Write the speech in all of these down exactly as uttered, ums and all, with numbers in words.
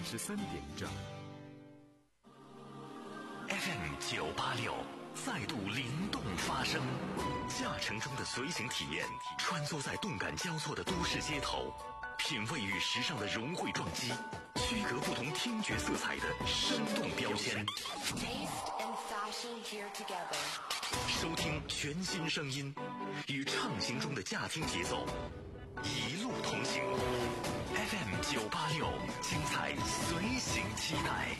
十三点整。 F M 九八六再度灵动发声，驾乘中的随行体验，穿梭在动感交错的都市街头，品味与时尚的融汇撞击，区隔不同听觉色彩的生动标签。收听全新声音，与畅行中的驾听节奏，一路同行。F M 九八六，精彩随行期待。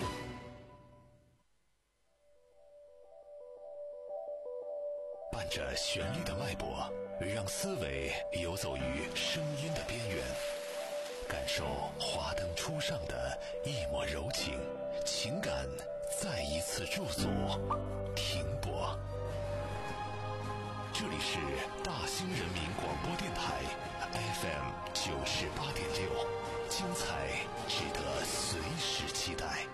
伴着旋律的脉搏，让思维游走于声音的边缘，感受华灯初上的一抹柔情，情感再一次驻足停泊。这里是大兴人民广播电台 F M 九十八点六，精彩值得随时期待。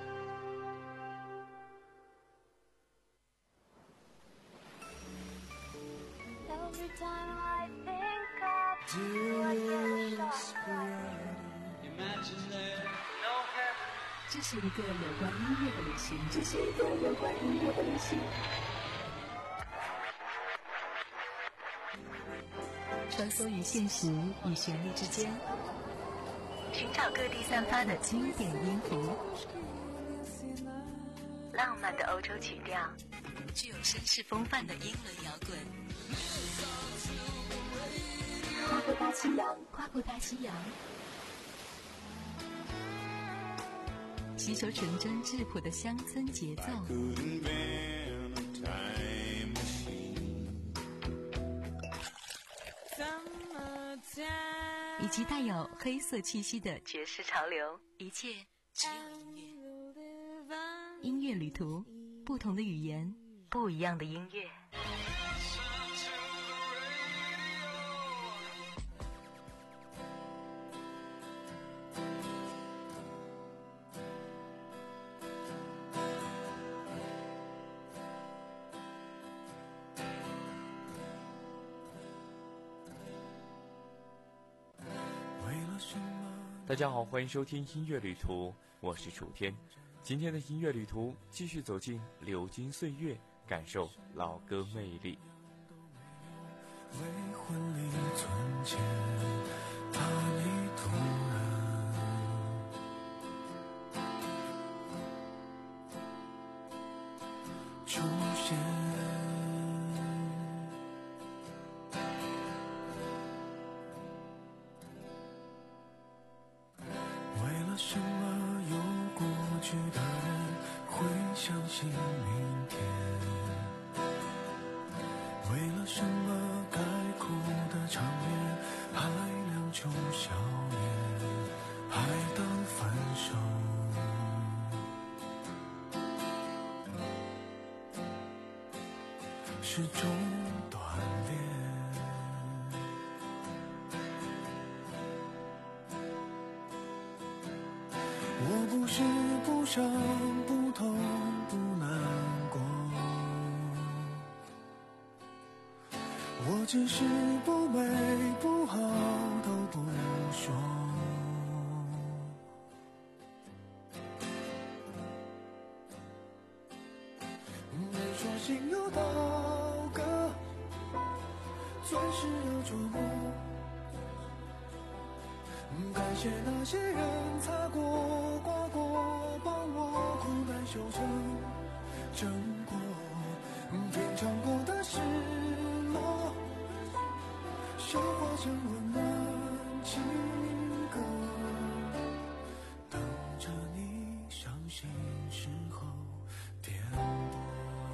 Every time I think of you, I get a shock. Imagine there, no heaven. 这是一个有关音乐的旅行，这是一个有关音乐的旅行。穿梭于现实与旋律之间，寻找各地散发的经典音符，浪漫的欧洲曲调，具有绅士风范的英伦摇滚。跨过大西洋，跨过大西洋，吸收纯真质朴的乡村节奏，以及带有黑色气息的爵士潮流，一切只有音乐。音乐旅途，不同的语言，不一样的音乐。 大家好，欢迎收听音乐旅途，我是楚天。今天的音乐旅途继续走进流金岁月，感受老歌魅力。 为婚礼存钱，怕你突然出现。什么有过去的人会相信明天？为了什么该哭的场面还两球笑颜，还当分手？是种锻炼。我不是不伤不痛不难过，我只是不美不好都不说。人说心有刀割，钻石要琢磨。感谢那些人擦过刮过，帮我苦难修成正果。品尝过的失落，消化成温暖情歌，等着你伤心时候点播。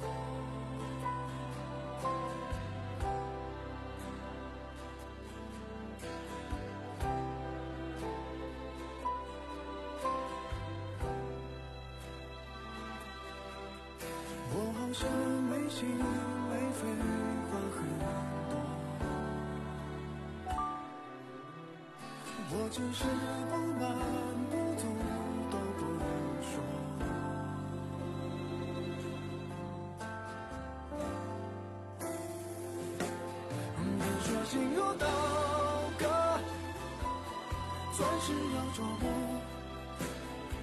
我好像没心没肺话很多，我只是不满不足都不说。人说心若刀割，钻石要琢磨。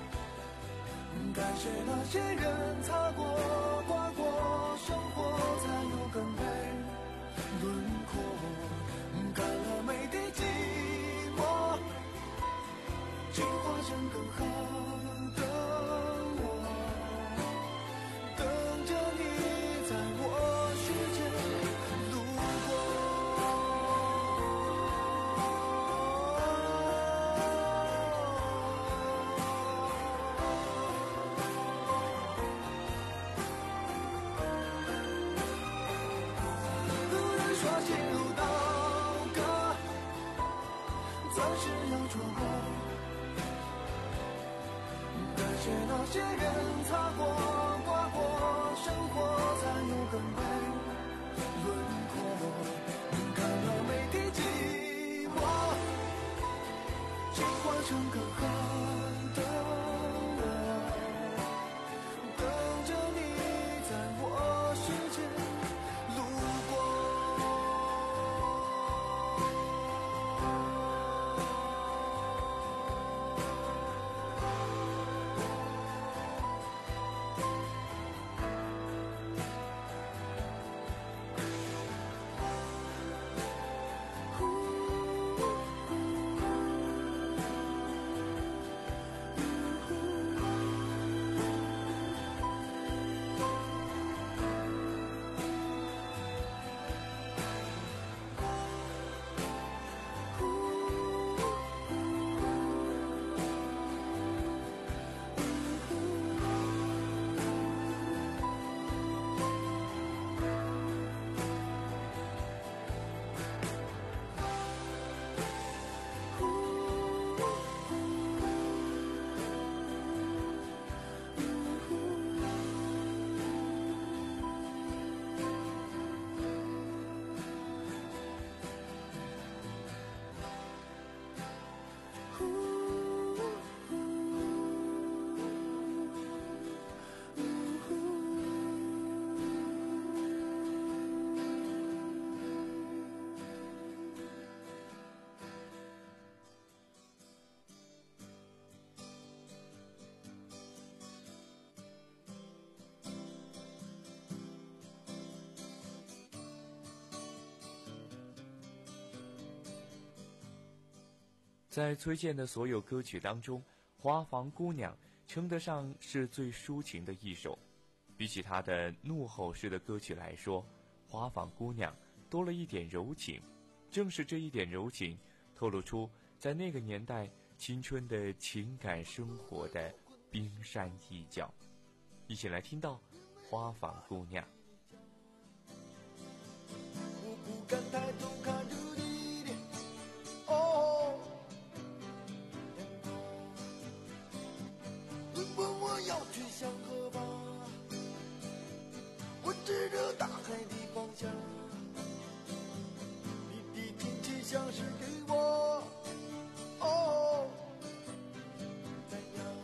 感谢那些人擦过刮过，生活才有更美轮廓，干了每滴寂寞，进化成更好的我，等着你在我世界路刷新路刀割，钻石要戳破。感谢那些人擦过刮过，生活才有更美轮廓。看了每滴寂寞，进化成更好的我，等着你在我世界路过。 在崔健的所有歌曲当中，《花房姑娘》称得上是最抒情的一首。比起他的怒吼式的歌曲来说，《花房姑娘》多了一点柔情。正是这一点柔情，透露出在那个年代青春的情感生活的冰山一角。一起来听到《花房姑娘》。 我不敢抬头看着你的哦，你问我要去向何方，我指着大海的方向，你的亲切像是给我哦怎样，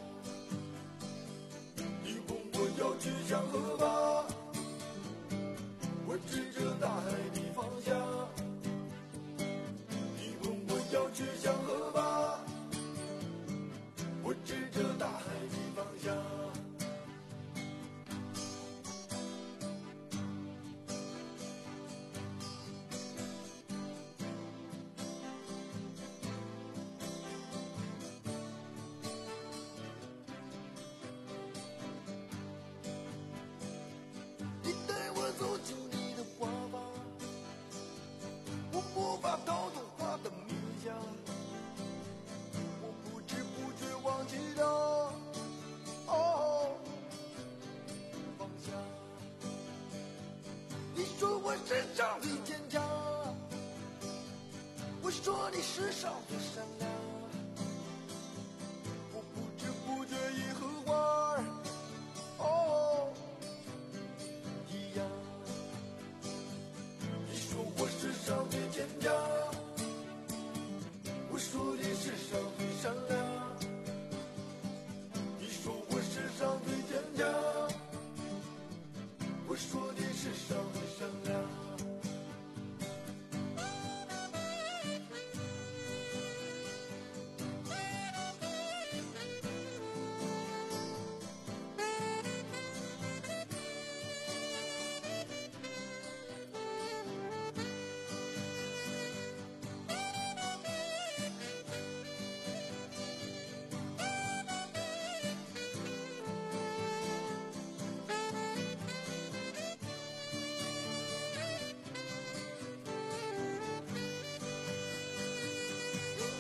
你问我要去向何方，我指着大海的方向，你问我要去向何方，我指着大海的方向。你带我走进你的花房，我无法逃脱花的迷香，我不知不觉忘记了哦方向。你说我世上最坚强，我说你世上最善良，我不知不觉已和花儿哦一样。你说我世上最坚强，我说你世上最善良，你说我世上最坚强，我说你世上最善良。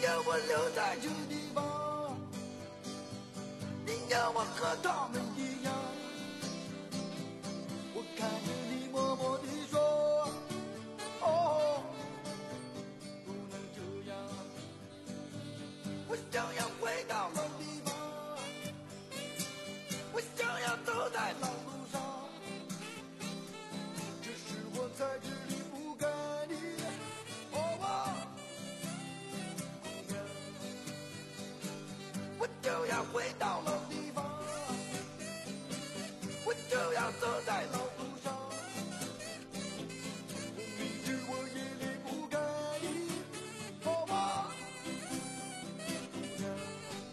要我留在这地方，你要我和他们一样。我看着你默默地说，哦，不能这样。我想要回到老地方，我想要走在老路上，只是我在这里不该你。哦，姑娘，我就要回到老地方，我就要走在老路上。我明知我也离不开你。哦，姑娘，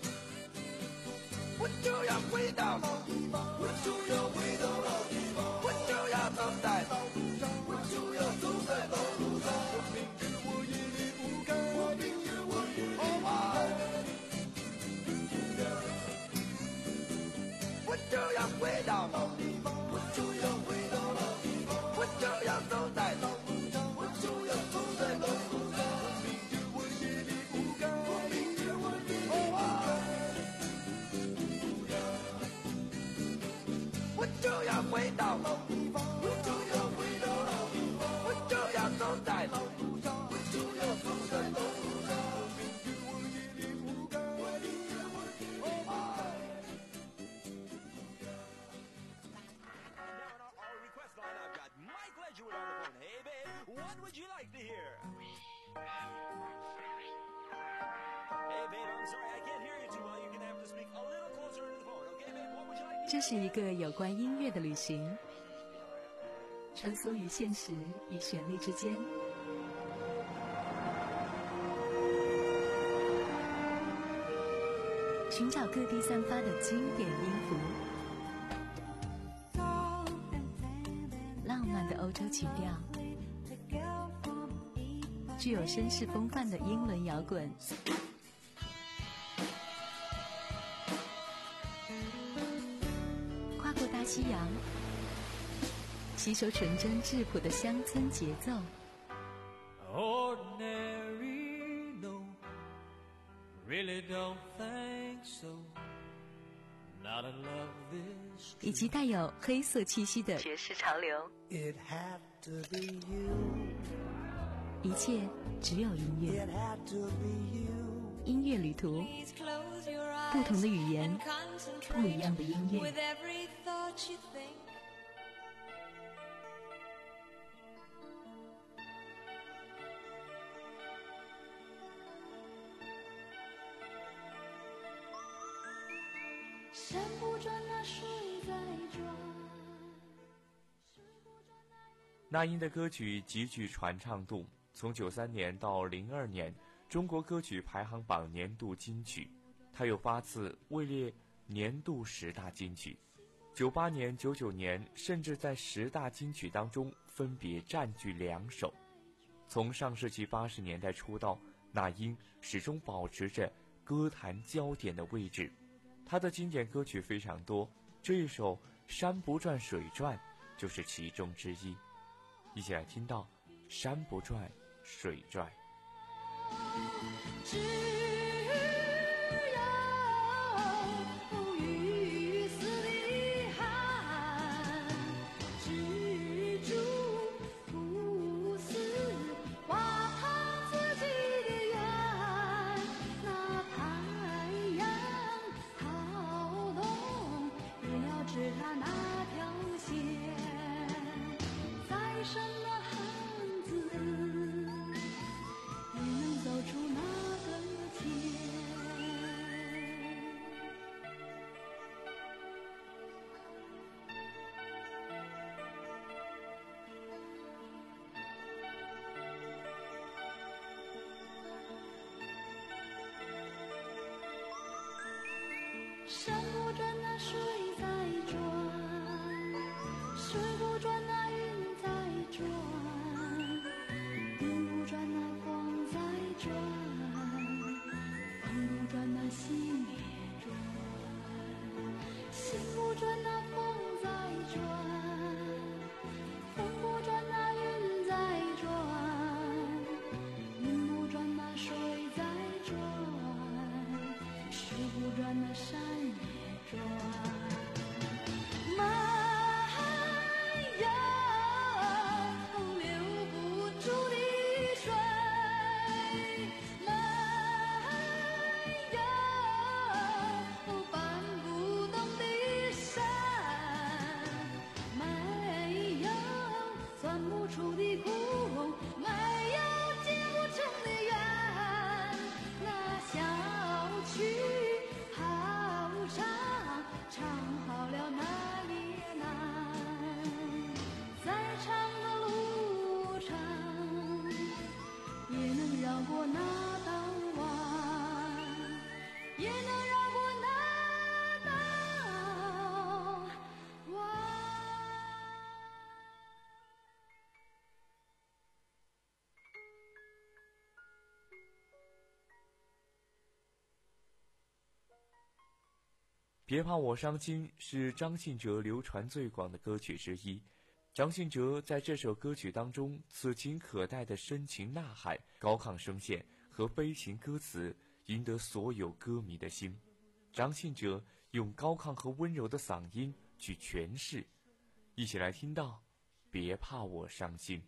我就要回到老地方，我就要回到老地方，我就要走在老路上，我就要走在老路上。我明知我也离不开，我明知我也离不开你。我就要回到老地方，我就要回到老地方，我就要走在老路上，我就要走在老路上。我明知我也离不开，我明知我也离不开。我就要回到老地方，我就要回到老地方，我就要走在老路上，我就要走在老路上。我明知我也离不开，我明知我也离不开。 Now on our request line, I've got Mike Ledgewood on the phone. Hey, babe, what would you like to hear? Hey, babe, I'm sorry, I can't hear you too well. You're gonna have to speak a little closer to the phone, okay, babe? What would you like to hear? 这是一个有关音乐的旅行，穿梭于现实与旋律之间，寻找各地散发的经典音符，浪漫的欧洲曲调，具有绅士风范的英伦摇滚，跨过大西洋，吸收纯真质朴的乡村节奏。 Ordinary, no, really don't think so. Not in love this. 以及带有黑色气息的爵士潮流， It had to be you. 一切只有音乐。 It had to be you. 音乐旅途，不同的语言，不一样的音乐。 山不转那水在转。 那英的歌曲极具传唱度，从九三年到零二年，中国歌曲排行榜年度金曲，它有八次位列年度十大金曲。九八年、九九年，甚至在十大金曲当中分别占据两首。从上世纪八十年代出道，那英始终保持着歌坛焦点的位置。他的经典歌曲非常多，这一首《山不转水转》就是其中之一。一起来听到《山不转水转》。 只有雨丝的汗，蜘蛛不死，挖他自己的缘。那太阳好动，也要指他那条线。再深的汉子，也能走出那个天。山不转那水在转，水不转那云在转，云不转那风在转，风不转那心也转，心不转那风在转，风不转那云在转，云不转那水在转。 山也转。 别怕我伤心是张信哲流传最广的歌曲之一。张信哲在这首歌曲当中，此情可待的深情呐喊、高亢声线和悲情歌词，赢得所有歌迷的心。张信哲用高亢和温柔的嗓音去诠释，一起来听到别怕我伤心。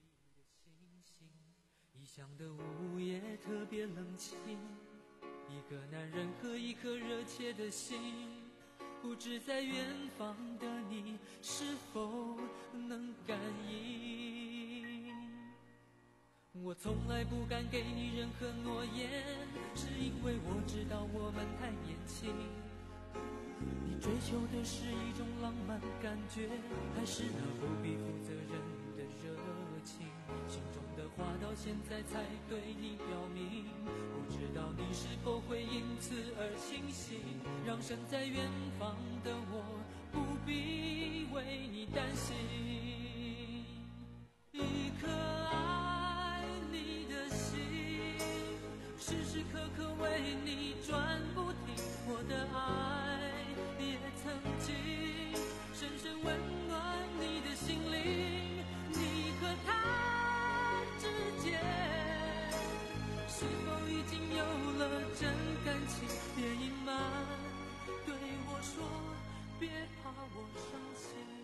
异乡的午夜特别冷清，一个男人和一颗热切的心，不知在远方的你是否能感应。我从来不敢给你任何诺言，是因为我知道我们太年轻。你追求的是一种浪漫感觉，还是那不必负责任的热情？心中的话到现在才对你表明，不知道你是否会因此而清醒，让身在远方的我不必为你担心。一颗爱你的心，时时刻刻为你转不停，我的爱也曾经深深温暖你的心灵。你和他之间是否已经有了真感情？别隐瞒，对我说，别怕我伤心。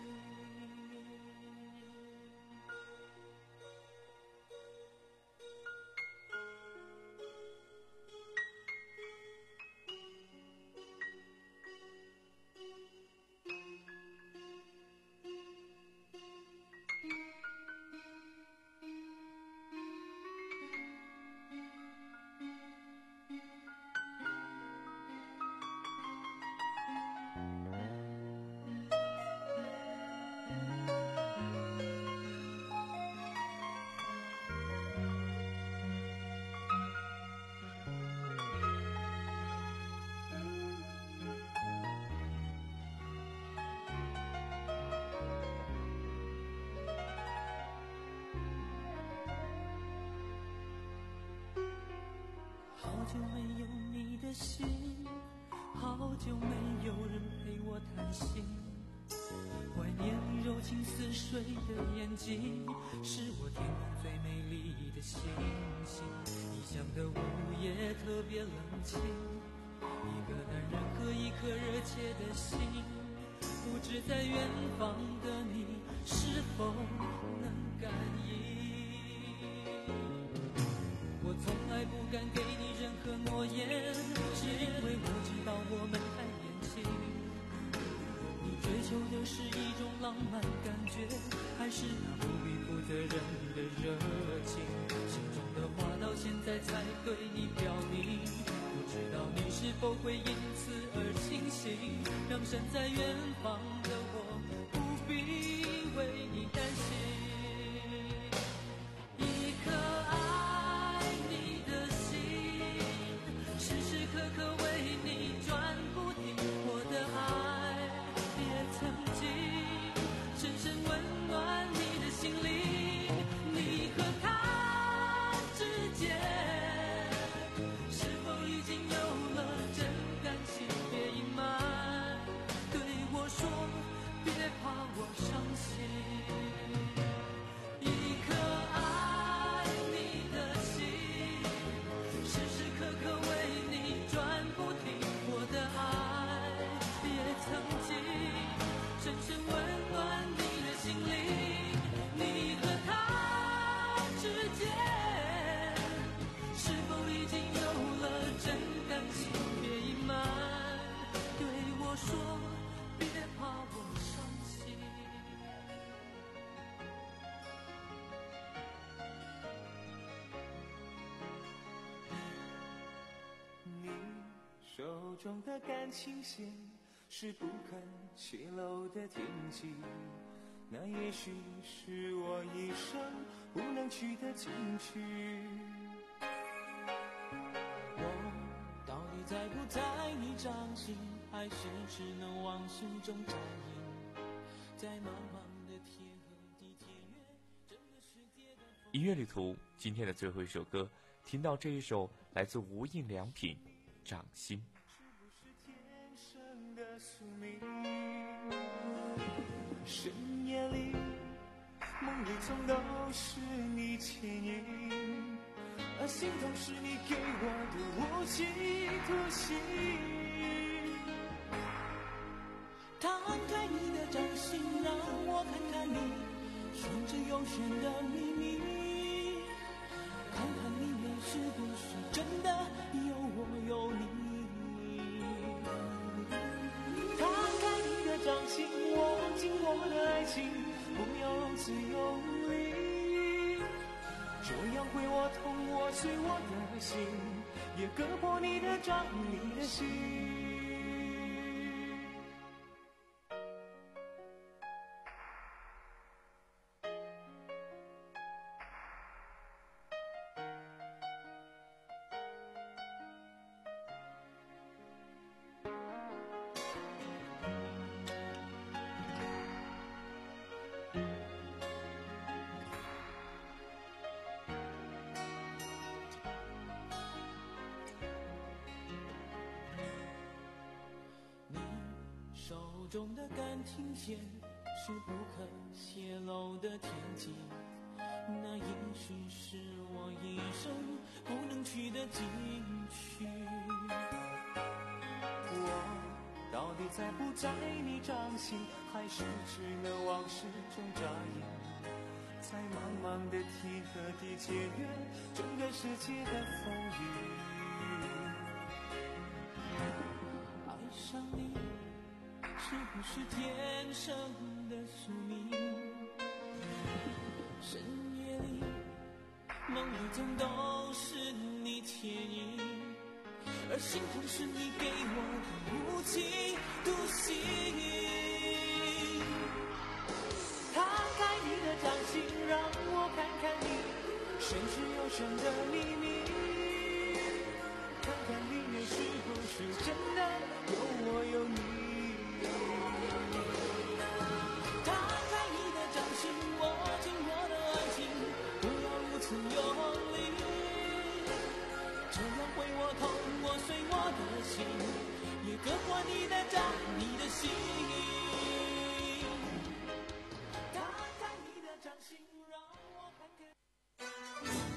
好久没有你的心，好久没有人陪我谈心，怀念柔情似水的眼睛，是我天空最美丽的星星。异乡的午夜特别冷清，一个男人和一颗热切的心，不知在远方的你是否能感应。我从来不敢给你任何诺言，是因为我知道我们太年轻。你追求的是一种浪漫感觉，还是那不必负责任的热情？心中的话到现在才对你表明，不知道你是否会因此而清醒，让身在远方的我不必为你担心。一颗爱你的心，时时刻刻为你转不停，我的爱也曾经深深温暖你的心灵。你和他之间是否已经有了真感情？别隐瞒，对我说，别怕我伤心。 我说，别怕我伤心。 你手中的感情线是不肯泄露的天机，那也许是我一生不能取的禁区。 我到底在不在你掌心，还是只能往事中扎营？在茫茫的天和地天月，整个世界的音乐旅途今天的最后一首歌，听到这一首来自无印良品《掌心》。 深夜里梦里总都是你牵引，而心痛是你给我的无期徒刑。 摊开你的掌心，让我看看你顺着幽玄的秘密，看看里面是不是真的有我有你。 摊开你的掌心，握紧我的爱情，不要如此用力，这样会我痛，我碎我的心，也割破你的掌，你的心。 手中的感情线是不可泄露的天机，那也许是我一生不能去的禁区。 我到底在不在你掌心，还是只能往事中扎营？在茫茫的天和地间缘，整个世界的风雨。 爱上你是不是天生的宿命？深夜里梦里总都是你牵引，而心痛是你给我的无期徒刑。 摊开你的掌心，让我看看你深至幽深的秘密，看看里面是不是真的有我有你。 摊开你的掌心，握紧我的爱情，不要如此用力，这样会我痛，我碎我的心，也割破你的掌，你的心。摊开你的掌心，让我看看。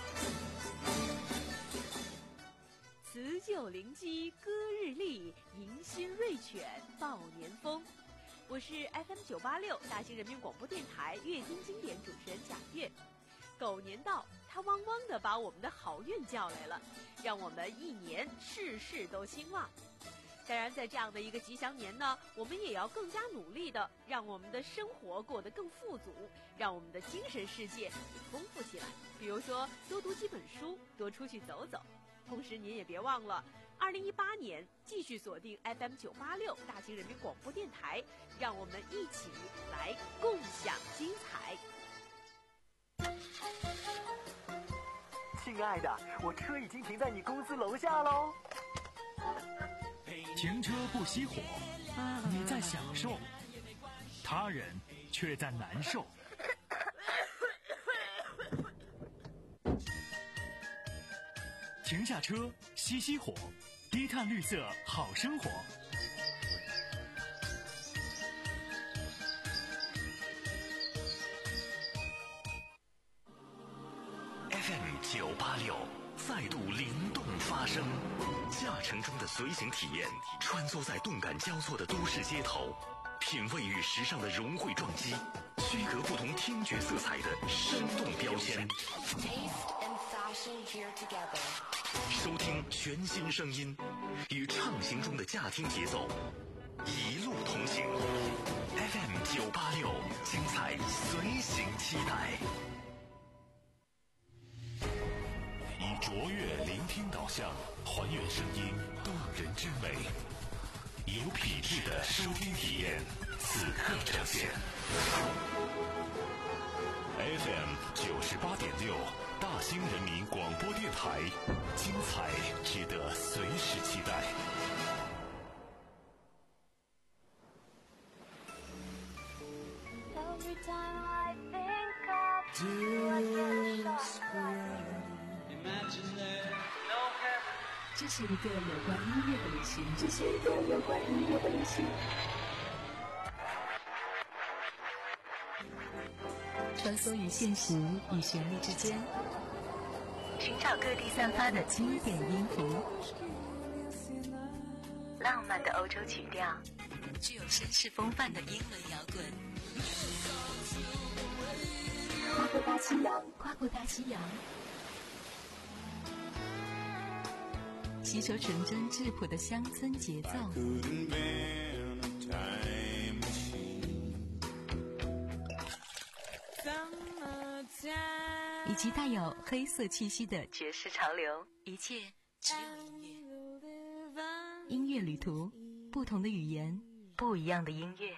辞旧临机歌日丽，迎新瑞犬报年风。我是 F M 九八六大兴人民广播电台乐听经典主持人贾月。狗年到，它汪汪地把我们的好运叫来了，让我们一年事事都兴旺。当然，在这样的一个吉祥年呢，我们也要更加努力的让我们的生活过得更富足，让我们的精神世界也丰富起来。比如说，多读几本书，多出去走走。同时，您也别忘了，二零一八年继续锁定 F M 九八六大兴人民广播电台，让我们一起来共享精彩。 亲爱的，我车已经停在你公司楼下喽。 停车不熄火，你在享受，他人却在难受。停下车，熄熄火，低碳绿色好生活。 F M 九八六再度灵动发声，驾乘中的随行体验，穿梭在动感交错的都市街头，品味与时尚的融汇撞击，区隔不同听觉色彩的生动标签。收听全新声音，与畅行中的驾听节奏， 一路同行。F M 九八六，精彩随行期待。以卓越聆听导向，还原声音动人之美，有品质的收听体验，此刻呈现。F M 九十八点六，大兴人民广播电台，精彩值得随时期待。 这是一个有关音乐的旅行，这是一个有关音乐的旅行。穿梭于现实与旋律之间，寻找各地散发的经典音符，浪漫的欧洲曲调，具有绅士风范的英伦摇滚。跨过大西洋，跨过大西洋，吸收纯真质朴的乡村节奏，以及带有黑色气息的爵士潮流，一切只有音乐。音乐旅途，不同的语言，不一样的音乐。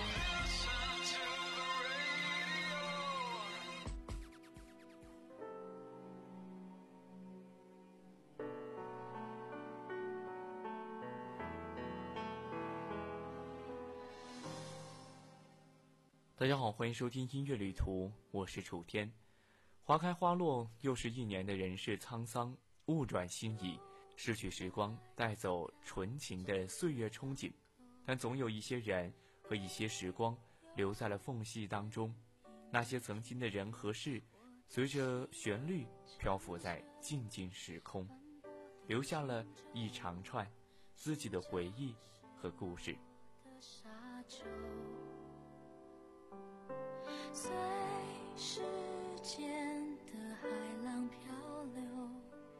大家好，欢迎收听音乐旅途，我是楚天。花开花落，又是一年的人世沧桑，物转星移，逝去时光，带走纯情的岁月憧憬，但总有一些人和一些时光留在了缝隙当中，那些曾经的人和事，随着旋律漂浮在静静时空，留下了一长串自己的回忆和故事。 随时间的海浪漂流，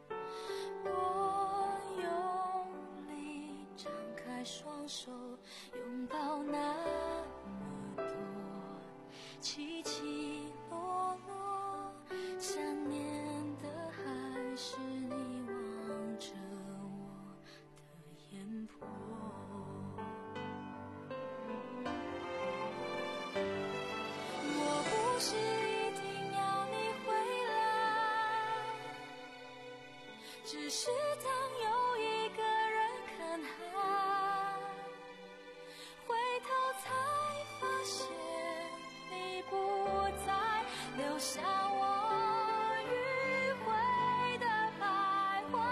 我用力张开双手，拥抱那么多起起落落，想念的还是你望着我的眼波。不是一定要你回来，只是当有一个人看海，回头才发现你不在，留下我迂回的徘徊。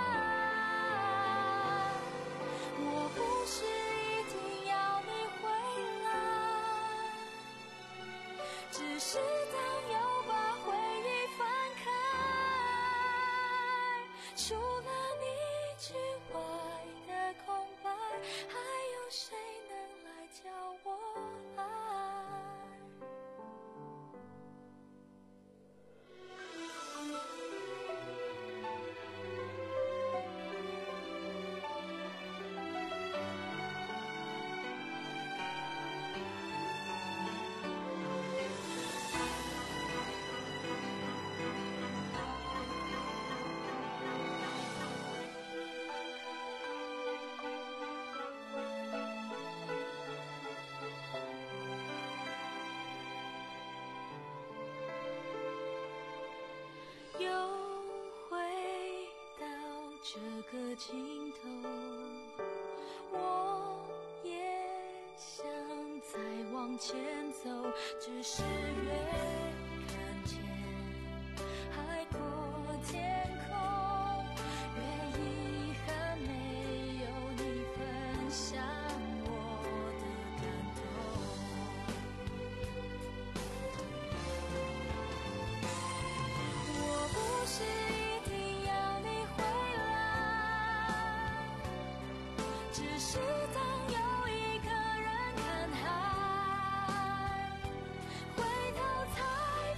我不是一定要你回来，只是当又把回忆翻开，除了你之外的空白，还有谁能来教我爱？又回到这个尽头，我也想再往前走，只是越看见海阔天空，越遗憾没有你分享我的感动。我不是一定要你回来，只是当有一个人看海，回头才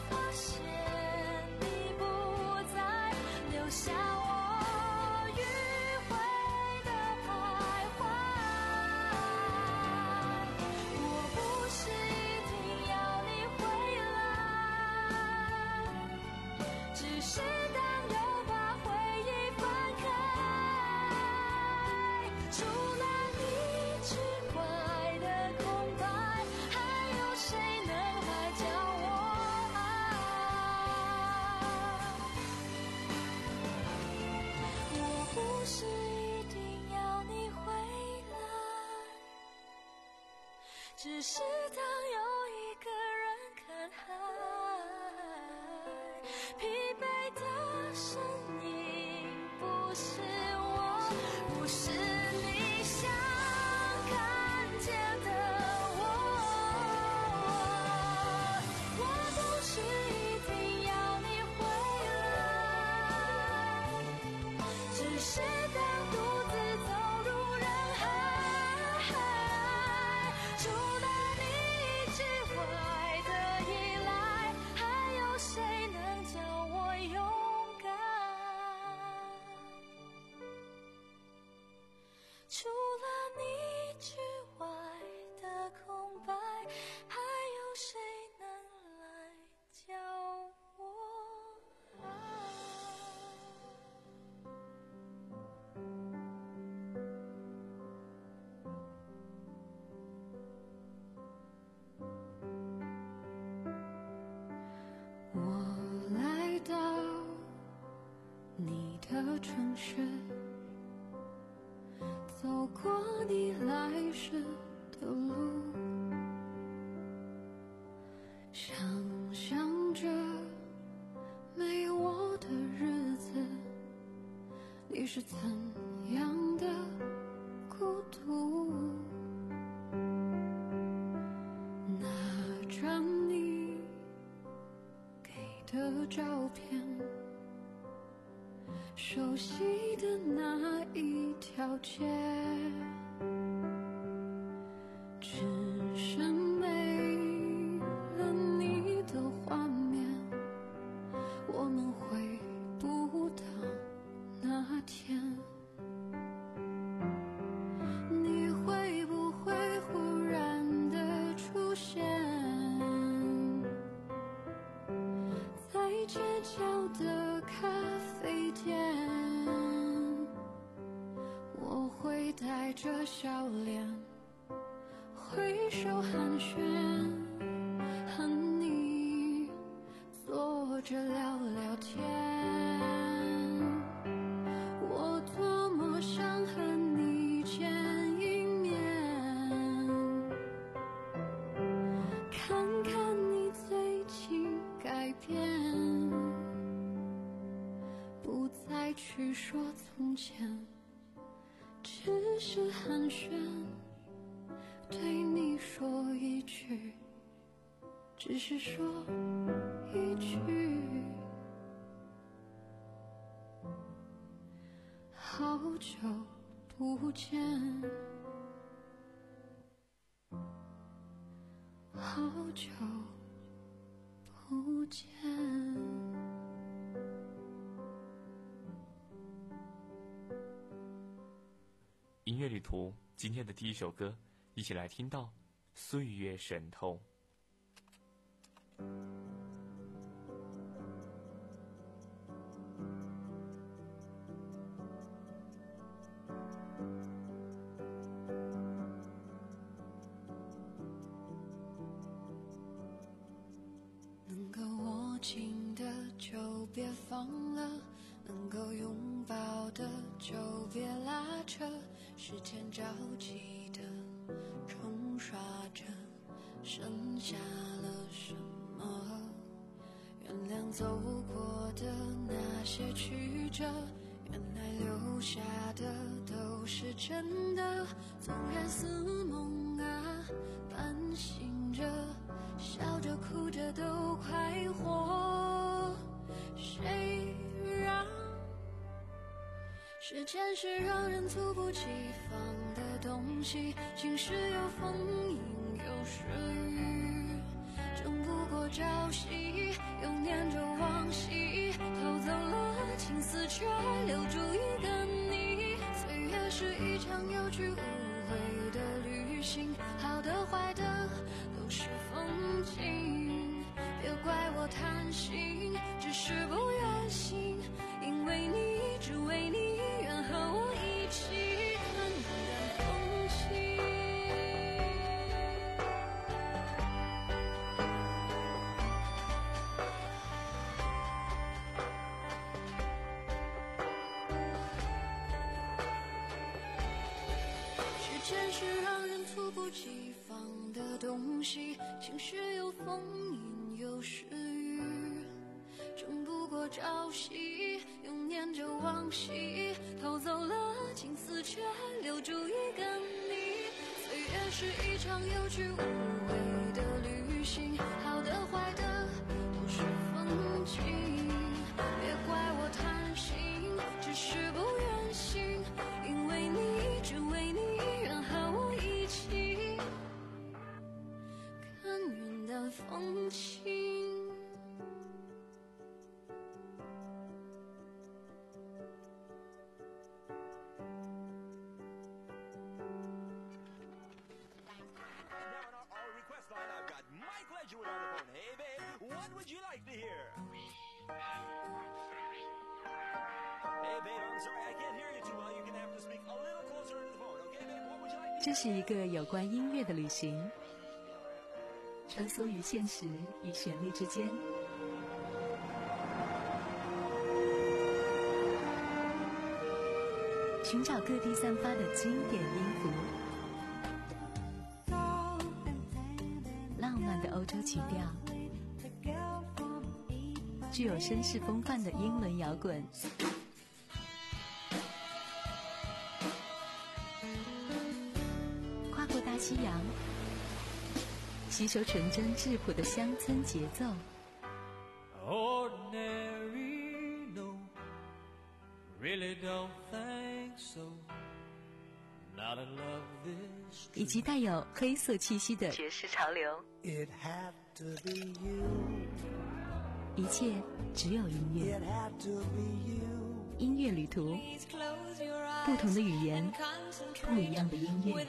只是当有一个人看海，疲惫的身影不是我，不是你想看见的我。我不是一定要你回来，只是当独自走入人海，除了你之外的依赖，还有谁能叫我勇敢？除了你之外的空白，还有谁能来教我爱？ 我来到你的城市，走过你来时的路，想象着没我的日子，你是怎样的孤独。那张你给的照片，熟悉的那一条街，只剩没了你的画面，我们回不到那天。你会不会忽然的出现在街角的咖啡店？我会带着笑脸挥手寒暄，和你坐着聊聊天。我多么想和你见一面，看看你最近改变，不再去说从前，只是寒暄，对你说一句，只是说一句，好久不见，好久不见。 音乐旅途今天的第一首歌，一起来听到《岁月渗透》。 能够握紧的就别放了，能够拥抱的就别拉扯，时间着急的冲刷着，剩下了什么？原谅走过的那些曲折，原来留下的都是真的。纵然似梦啊，半醒着，笑着哭着都快活。谁让时间是让人猝不及防的东西，晴时有风，阴有时雨，争不过朝夕，又念着往昔，偷走了青丝，却留住一个你。岁月是一场有去无回的旅行，好的坏的都是风景，别怪我贪心，只是不愿醒，因为你，只为你，愿和我一起看淡风轻。时间是让人猝不及防的东西，晴时有风阴有时雨，争不过朝夕，又念着往昔，偷走了青丝，却留住一个你。岁月是一场有去无回的旅行，好的坏的都是风景，别怪我贪心，只是不愿醒，因为你，只为你，愿和我一起看云淡风轻。 这是一个有关音乐的旅行，穿梭于现实与旋律之间，寻找各地散发的经典音符，浪漫的欧洲曲调，具有绅士风范的英伦摇滚，跨过大西洋，吸收纯真质朴的乡村节奏。 Ordinary, no, really don't think so. Not in love this. 以及带有黑色气息的爵士潮流。 It had to be you. 一切只有音乐。 It had to be you. 音乐旅途，不同的语言，不一样的音乐。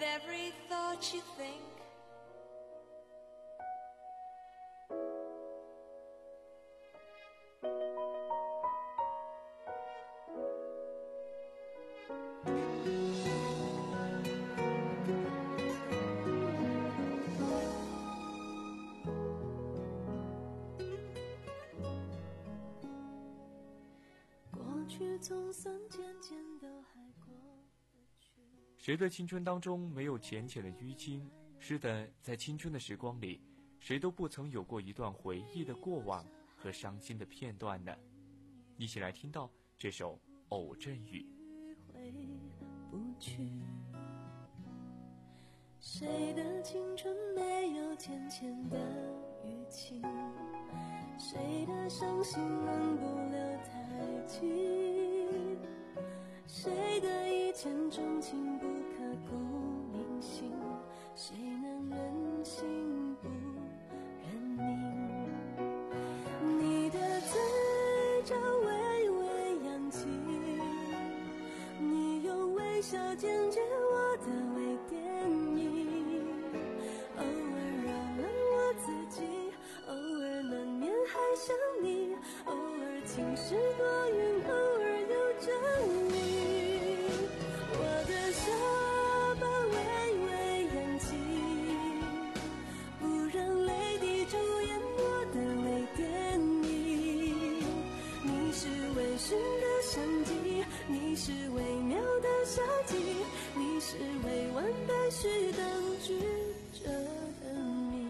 谁的青春当中没有浅浅的淤青？是的，在青春的时光里，谁都不曾有过一段回忆的过往和伤心的片段呢？一起来听到这首《偶阵雨》。 谁的青春没有浅浅的淤青？谁的伤心能不留太近？谁的一见钟情不刻骨铭心？谁能忍心不认命？你的嘴角微微扬起，你用微笑剪接我的微电影，偶尔扰乱我自己，偶尔难免还想你，偶尔晴时多云，偶尔有阵雨。我的下巴微微扬起，不让泪滴主演我的微电影。你是微醺的相机，你是微妙的夏季，你是未完待续等句着的你。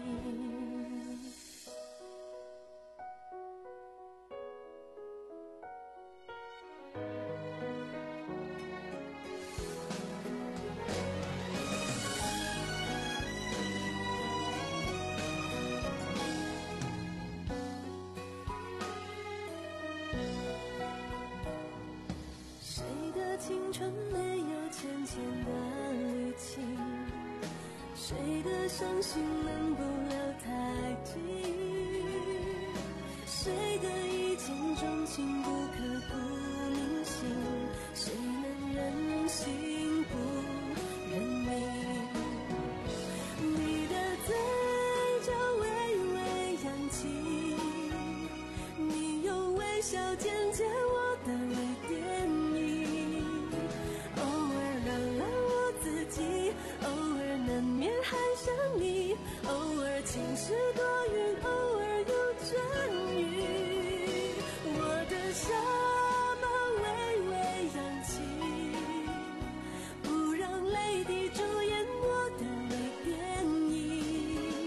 谁的青春没有浅浅的淤青？谁的伤心能不留太近？谁的一见钟情不刻骨铭心？谁能忍心不认命？你的嘴角微微扬起，你用微笑剪接我的微电影，偶尔扰乱我自己，偶尔难免还想你，偶尔晴时多云，偶尔有阵雨。我的下巴微微扬起，不让泪滴主演我的微电影。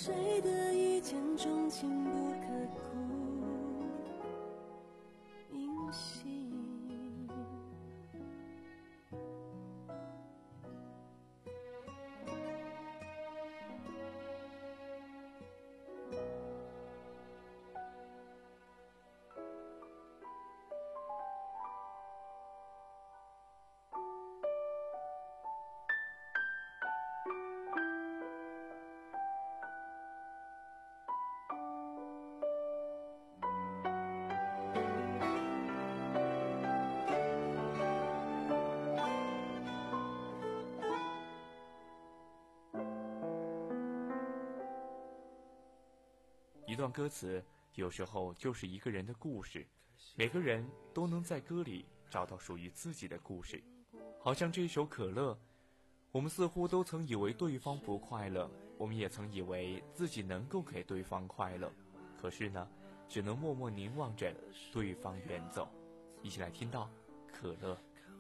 谁的一见钟情不刻骨铭心。 一段歌词有时候就是一个人的故事，每个人都能在歌里找到属于自己的故事。好像这首可乐，我们似乎都曾以为对方不快乐，我们也曾以为自己能够给对方快乐，可是呢，只能默默凝望着对方远走。一起来听到可乐。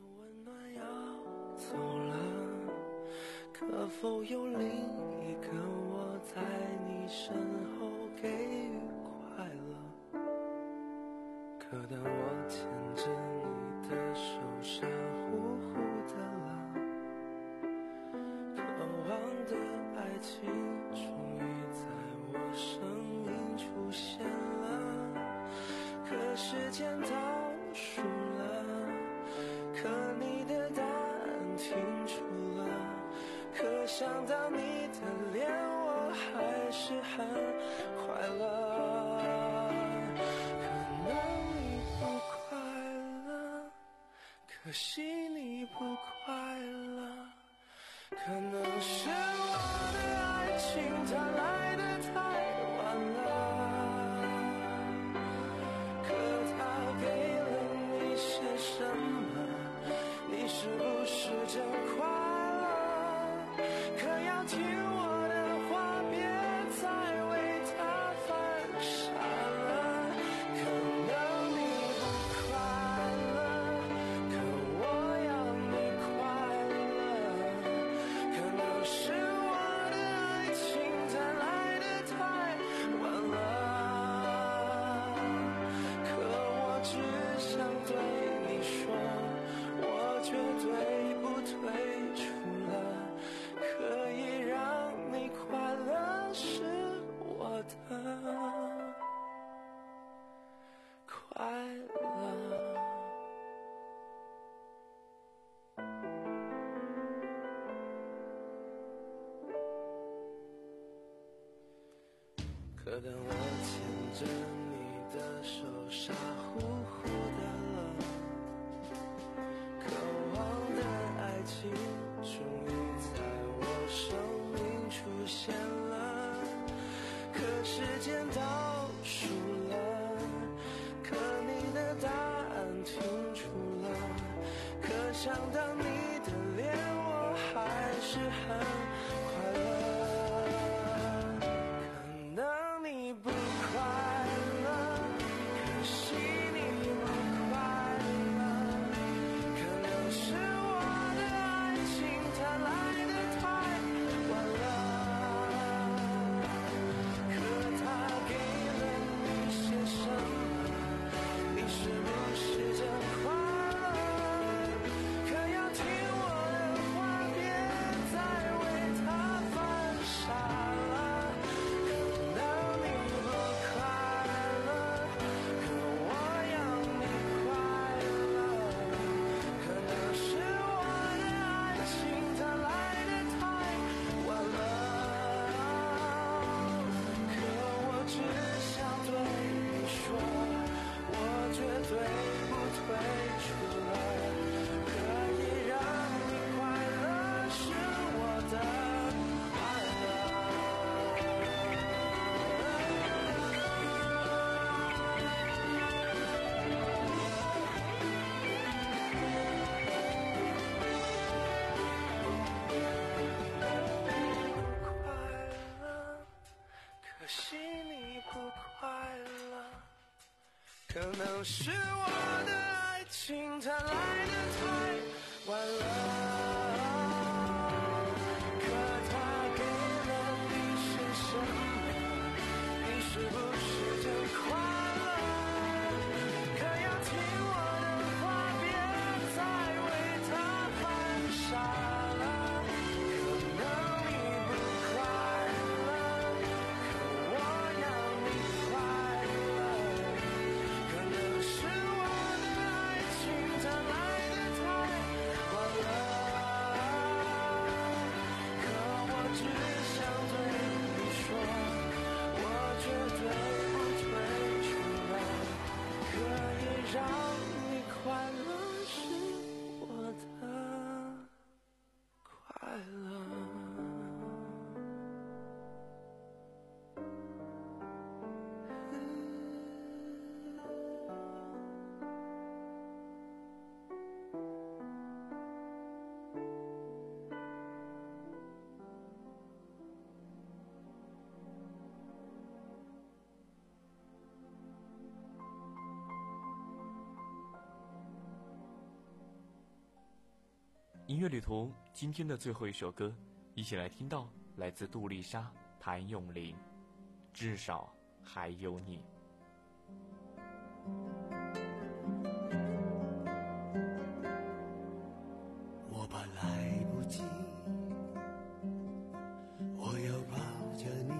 走了，可否有另一个我在你身后给予快乐？可当我牵着你的手傻乎乎的了，渴望的爱情终于在我生命出现了。可时间倒数了，可你的答案停住了，可想到你的脸我还是很快乐。可能你不快乐，可惜你不快乐，可能是我的爱情它来得太晚了，可它给了你些什么？你是不是真快乐？可要听我的话，别再为它犯傻了。可能你不快乐，可我要你快乐。可能是我的爱情它来得太晚了，可我只想对你说，我绝对不退出了，可以让你快乐是我的快乐。可当我牵着你的手傻乎乎的了，渴望的爱情终于在我生命出现了。可时间倒数了，可你的答案停住了，可想到你的脸我还是很快乐。可能你不快乐，可惜你不快乐，可能是我的爱情它来得太晚了，可它给了你些什么？你是不是真快乐？可要听我的话，别再为它犯傻了。可能你不快乐，可我要你快乐。可能是我的爱情它来得太晚了，可我只想对你说，我绝对不退出了，可以让你快乐是我的快乐。不快乐，可惜你不快乐，可能是我的爱情它来得太晚了，可它给了你些什么？ 让你快乐是我的快乐。 音乐旅途今天的最后一首歌，一起来听到来自杜丽莎、谭咏麟，至少还有你。 我怕来不及，我要抱着你，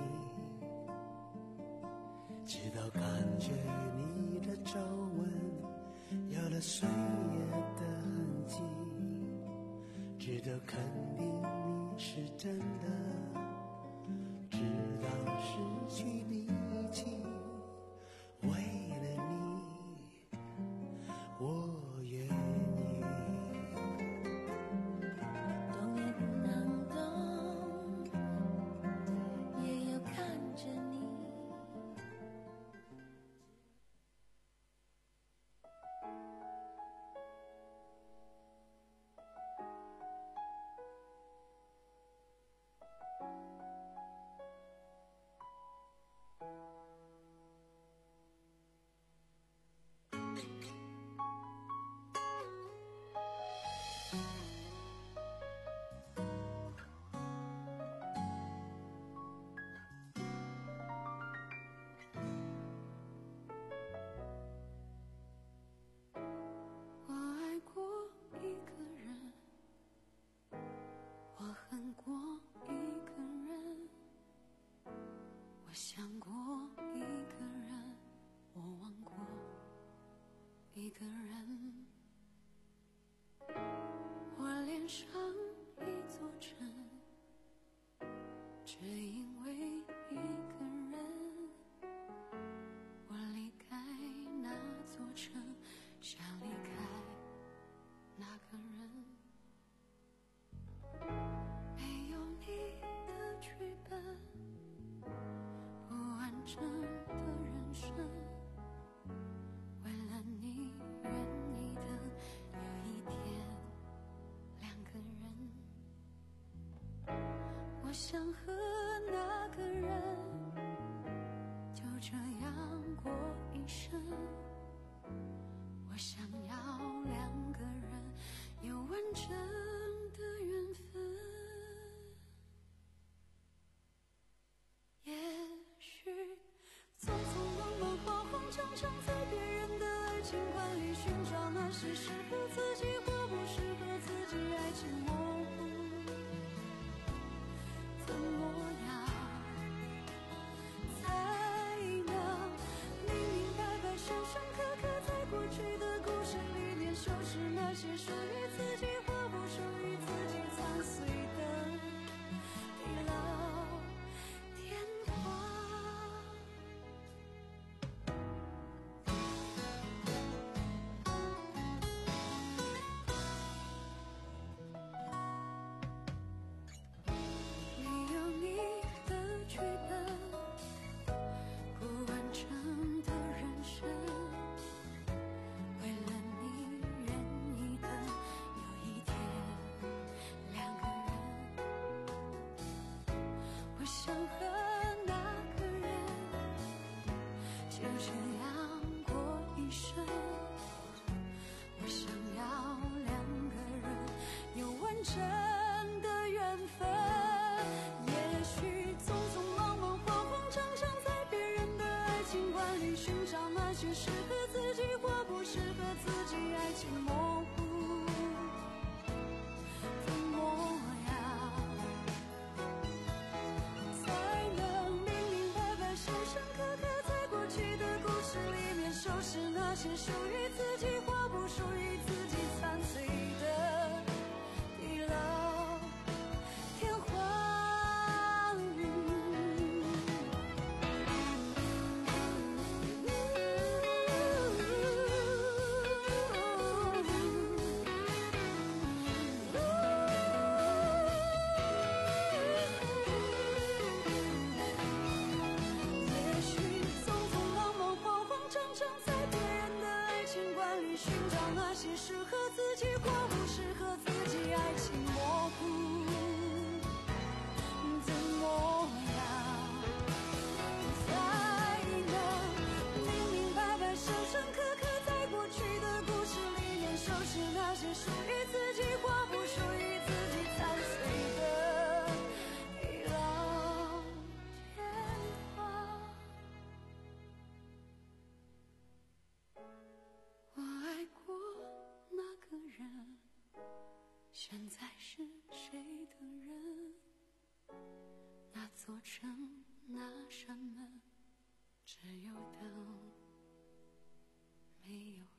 直到感觉你的皱纹有了岁月的痕迹，直到肯定你是真的，直到失去力气，为了你我愿意。 懂也不能懂，也要看着你。我爱过一个人，我恨过一个人，我想过一个人，我忘过一个人。我恋上一座城，只因为一个人。我离开那座城，想离开那个人。没有你的剧本，不完整的人生，为了你愿意等，有一天两个人。我想和那个人就这样过一生，我想要两个人有完整的缘分。也许匆匆忙忙慌慌张张，在别人的爱情观里寻找那些适合自己或不适合自己，爱情模糊怎么样才能明明白白深深刻刻在过去的故事里面收拾那些属于自己或不属于自己残碎的地老天荒。没有你的剧本，不完整的人生，为了你愿意等，有一天两个人。我想和那个人就这样过一生，我想要两个人有完整的缘分。也许匆匆忙忙慌慌张张，在别人的爱情观里寻找那些适合自己或不适合自己，爱情模糊怎么样才能明明白白深深刻刻在过去的故事里面收拾那些属于自己或不属于自己残碎的地老天荒。 是属于自己或不属于自己残碎的地老天荒。我爱过那个人，现在是谁的人？那座城，那扇门，只有灯，没有人。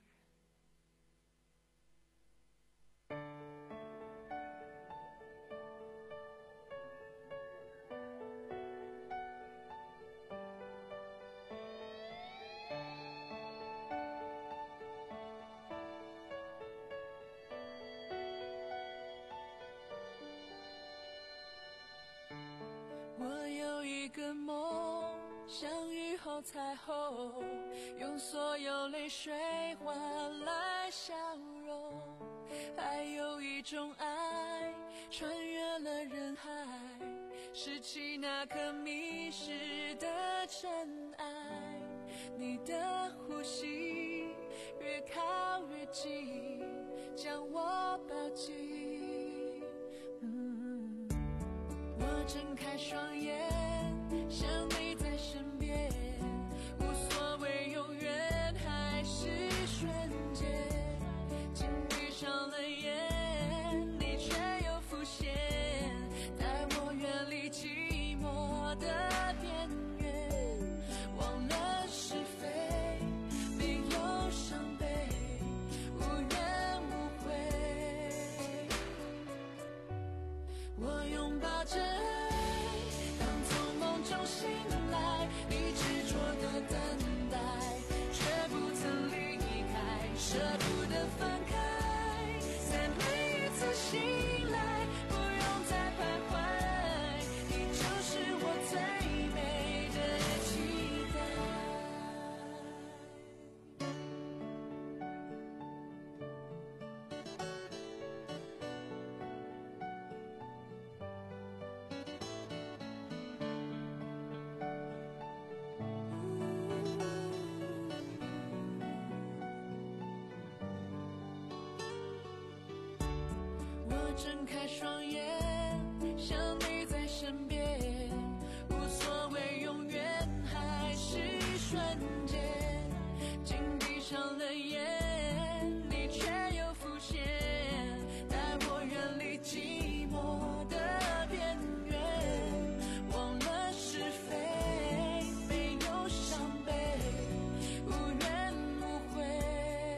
我有一个梦，像雨后彩虹，用所有泪水换来笑容。还有一种爱，穿越了人海，拾起那颗迷失的真爱。你的呼吸越靠越近，将我抱紧。嗯，我睁开双眼，想你在身边，无所谓永远还是瞬间。紧闭上了眼，你却又浮现，带我远离寂寞的边缘，忘了是非，没有伤悲，无怨无悔。我拥抱着爱，当从梦中醒来，你执着的等待，却不曾离开，舍不得分开。在每一次醒来，不用再徘徊，你就是我最美的期我睁开双眼，想你在身边，无所谓永远还是瞬间。紧闭上了眼，你却又浮现，带我远离寂寞的边缘，忘了是非，没有伤悲，无怨无悔。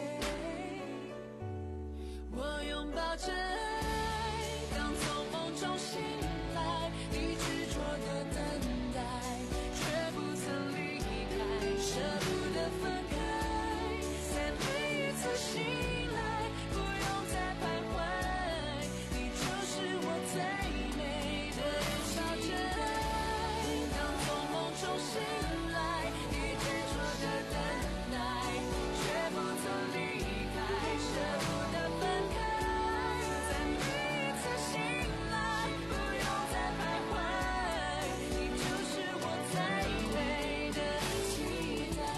我拥抱着爱，当从梦中醒来，你执着的等待，却不曾离开，舍不得分开。在每一次醒来，不用再徘徊，你就是我最美的期待。当从梦中醒来，你执着的等待，却不曾离开，舍不得分开。在每一次醒来，不用再徘徊，你就是我最美的期待。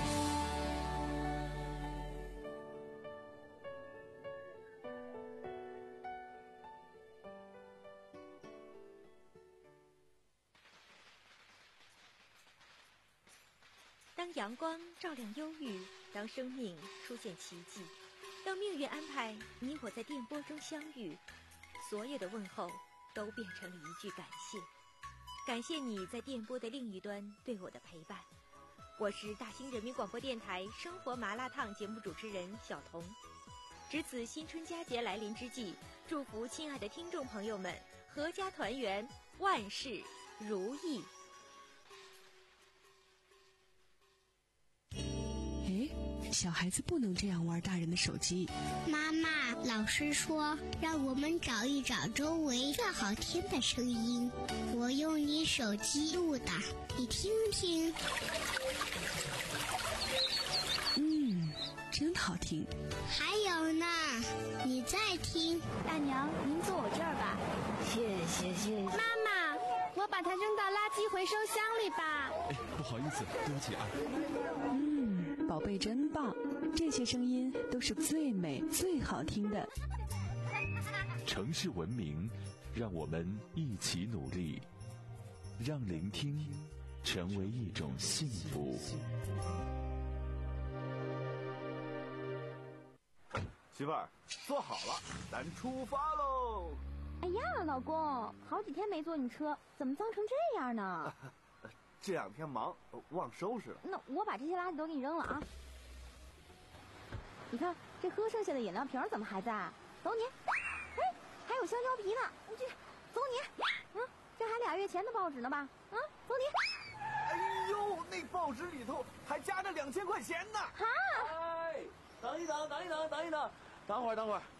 当阳光照亮忧郁，当生命出现奇迹，当命运安排你我在电波中相遇，所有的问候都变成了一句感谢。感谢你在电波的另一端对我的陪伴。我是大兴人民广播电台生活麻辣烫节目主持人小彤。值此新春佳节来临之际，祝福亲爱的听众朋友们阖家团圆，万事如意。 诶，小孩子不能这样玩大人的手机。 妈妈，老师说让我们找一找周围最好听的声音，我用你手机录的，你听听。 嗯，真好听。 还有呢，你再听。 大娘，您坐我这儿吧。 谢谢谢谢。 妈妈，我把它扔到垃圾回收箱里吧。 哎，不好意思，对不起啊。 嗯，宝贝真棒， 这些声音都是最美最好听的。 城市文明，让我们一起努力，让聆听成为一种幸福。 媳妇儿，坐好了，咱出发喽！ 哎呀，老公，好几天没坐你车，怎么脏成这样呢？ 这两天忙，忘收拾了。 那我把这些垃圾都给你扔了啊！你看这喝剩下的饮料瓶怎么还在？走你！哎，还有香蕉皮呢，你这走你！嗯，这还俩月前的报纸呢吧？啊，走你！ 哎呦，那报纸里头还夹着两千块钱呢！ 哈！ 哎，等一等，等一等，等一等，等会儿，等会儿，